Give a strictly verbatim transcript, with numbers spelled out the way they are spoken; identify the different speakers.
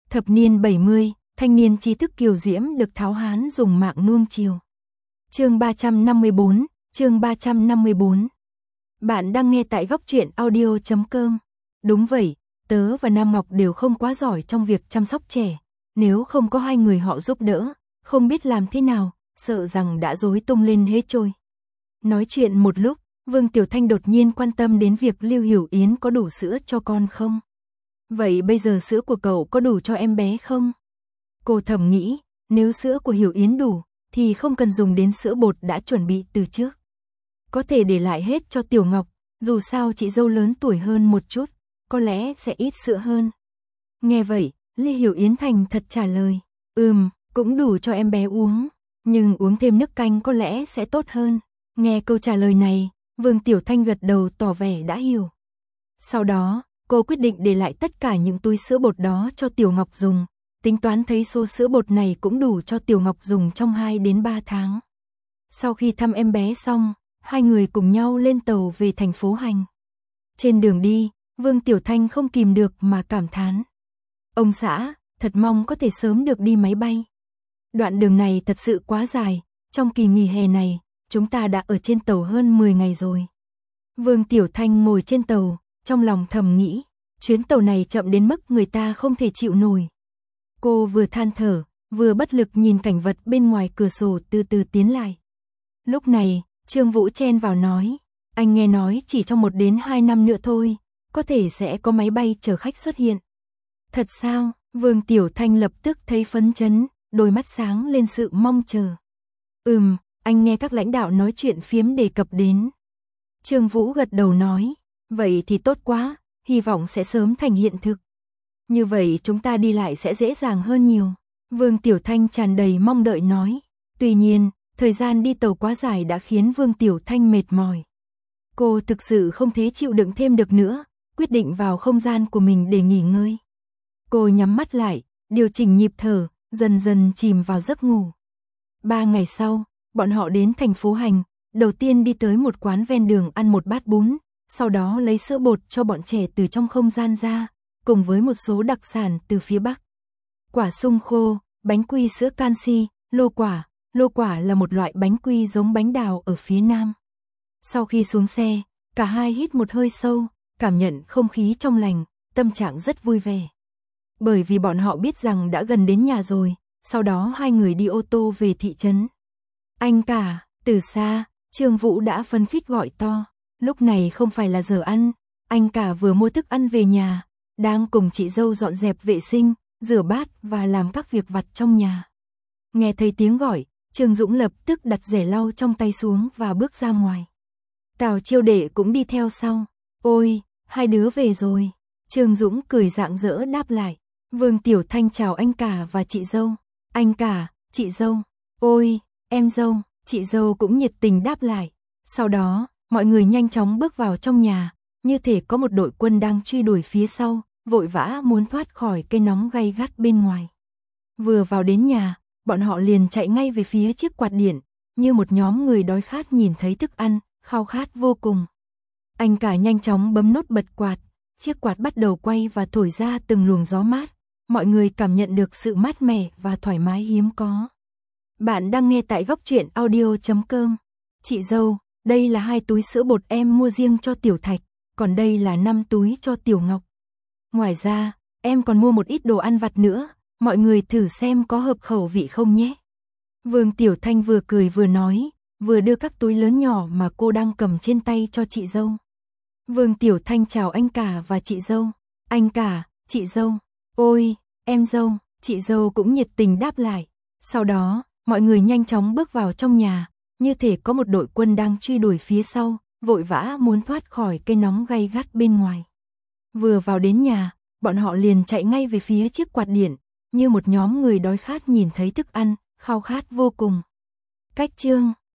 Speaker 1: Thập niên bảy mươi, thanh niên trí thức kiều diễm được tháo hán dùng mạng nuông chiều. Chương ba trăm năm mươi bốn, chương ba trăm năm mươi bốn. Bạn đang nghe tại góc truyện audio chấm com. Đúng vậy, tớ và Nam Ngọc đều không quá giỏi trong việc chăm sóc trẻ. Nếu không có hai người họ giúp đỡ, không biết làm thế nào, sợ rằng đã rối tung lên hết trôi. Nói chuyện một lúc, Vương Tiểu Thanh đột nhiên quan tâm đến việc Lưu Hiểu Yến có đủ sữa cho con không. Vậy bây giờ sữa của cậu có đủ cho em bé không? Cô thầm nghĩ, nếu sữa của Hiểu Yến đủ, thì không cần dùng đến sữa bột đã chuẩn bị từ trước. Có thể để lại hết cho Tiểu Ngọc, dù sao chị dâu lớn tuổi hơn một chút, có lẽ sẽ ít sữa hơn. Nghe vậy, Lưu Hiểu Yến thành thật trả lời, ừm, cũng đủ cho em bé uống, nhưng uống thêm nước canh có lẽ sẽ tốt hơn. Nghe câu trả lời này, Vương Tiểu Thanh gật đầu tỏ vẻ đã hiểu. Sau đó, cô quyết định để lại tất cả những túi sữa bột đó cho Tiểu Ngọc dùng, tính toán thấy số sữa bột này cũng đủ cho Tiểu Ngọc dùng trong hai đến ba tháng. Sau khi thăm em bé xong, hai người cùng nhau lên tàu về thành phố Hành. Trên đường đi, Vương Tiểu Thanh không kìm được mà cảm thán. Ông xã, thật mong có thể sớm được đi máy bay. Đoạn đường này thật sự quá dài, trong kỳ nghỉ hè này, chúng ta đã ở trên tàu hơn mười ngày rồi. Vương Tiểu Thanh ngồi trên tàu, trong lòng thầm nghĩ, chuyến tàu này chậm đến mức người ta không thể chịu nổi. Cô vừa than thở, vừa bất lực nhìn cảnh vật bên ngoài cửa sổ từ từ tiến lại. Lúc này, Trương Vũ chen vào nói, anh nghe nói chỉ trong một đến hai năm nữa thôi, có thể sẽ có máy bay chở khách xuất hiện. Thật sao? Vương Tiểu Thanh lập tức thấy phấn chấn, đôi mắt sáng lên sự mong chờ. Ừm, anh nghe các lãnh đạo nói chuyện phiếm đề cập đến. Trương Vũ gật đầu nói, vậy thì tốt quá, hy vọng sẽ sớm thành hiện thực. Như vậy chúng ta đi lại sẽ dễ dàng hơn nhiều. Vương Tiểu Thanh tràn đầy mong đợi nói. Tuy nhiên, thời gian đi tàu quá dài đã khiến Vương Tiểu Thanh mệt mỏi. Cô thực sự không thể chịu đựng thêm được nữa, quyết định vào không gian của mình để nghỉ ngơi. Cô nhắm mắt lại, điều chỉnh nhịp thở, dần dần chìm vào giấc ngủ. Ba ngày sau, bọn họ đến thành phố Hành, đầu tiên đi tới một quán ven đường ăn một bát bún, sau đó lấy sữa bột cho bọn trẻ từ trong không gian ra, cùng với một số đặc sản từ phía Bắc. Quả sung khô, bánh quy sữa canxi, lô quả. Lô quả là một loại bánh quy giống bánh đào ở phía Nam. Sau khi xuống xe, cả hai hít một hơi sâu, cảm nhận không khí trong lành, tâm trạng rất vui vẻ. Bởi vì bọn họ biết rằng đã gần đến nhà rồi, sau đó hai người đi ô tô về thị trấn. Anh cả, từ xa, Trương Vũ đã phấn khích gọi to. Lúc này không phải là giờ ăn, anh cả vừa mua thức ăn về nhà, đang cùng chị dâu dọn dẹp vệ sinh, rửa bát và làm các việc vặt trong nhà. Nghe thấy tiếng gọi, Trương Dũng lập tức đặt rẻ lau trong tay xuống và bước ra ngoài. Tào Chiêu Đệ cũng đi theo sau. Ôi, hai đứa về rồi. Trương Dũng cười rạng rỡ đáp lại. Vương Tiểu Thanh chào anh cả và chị dâu. Anh cả, chị dâu. Ôi, em dâu, chị dâu cũng nhiệt tình đáp lại. Sau đó, mọi người nhanh chóng bước vào trong nhà, như thể có một đội quân đang truy đuổi phía sau, vội vã muốn thoát khỏi cái nóng gay gắt bên ngoài. Vừa vào đến nhà, bọn họ liền chạy ngay về phía chiếc quạt điện, như một nhóm người đói khát nhìn thấy thức ăn, khao khát vô cùng. Anh cả nhanh chóng bấm nút bật quạt, chiếc quạt bắt đầu quay và thổi ra từng luồng gió mát, mọi người cảm nhận được sự mát mẻ và thoải mái hiếm có. Bạn đang nghe tại góc truyện audio chấm com. Chị dâu, đây là hai túi sữa bột em mua riêng cho Tiểu Thạch, còn đây là năm túi cho Tiểu Ngọc. Ngoài ra, em còn mua một ít đồ ăn vặt nữa. Mọi người thử xem có hợp khẩu vị không nhé. Vương Tiểu Thanh vừa cười vừa nói, vừa đưa các túi lớn nhỏ mà cô đang cầm trên tay cho chị dâu. Vương Tiểu Thanh chào anh cả và chị dâu. Anh cả, chị dâu. Ôi, em dâu, chị dâu cũng nhiệt tình đáp lại. Sau đó, mọi người nhanh chóng bước vào trong nhà, như thể có một đội quân đang truy đuổi phía sau, vội vã muốn thoát khỏi cái nóng gay gắt bên ngoài. Vừa vào đến nhà, bọn họ liền chạy ngay về phía chiếc quạt điện, như một nhóm người đói khát nhìn thấy thức ăn, khao khát vô cùng. Cách chương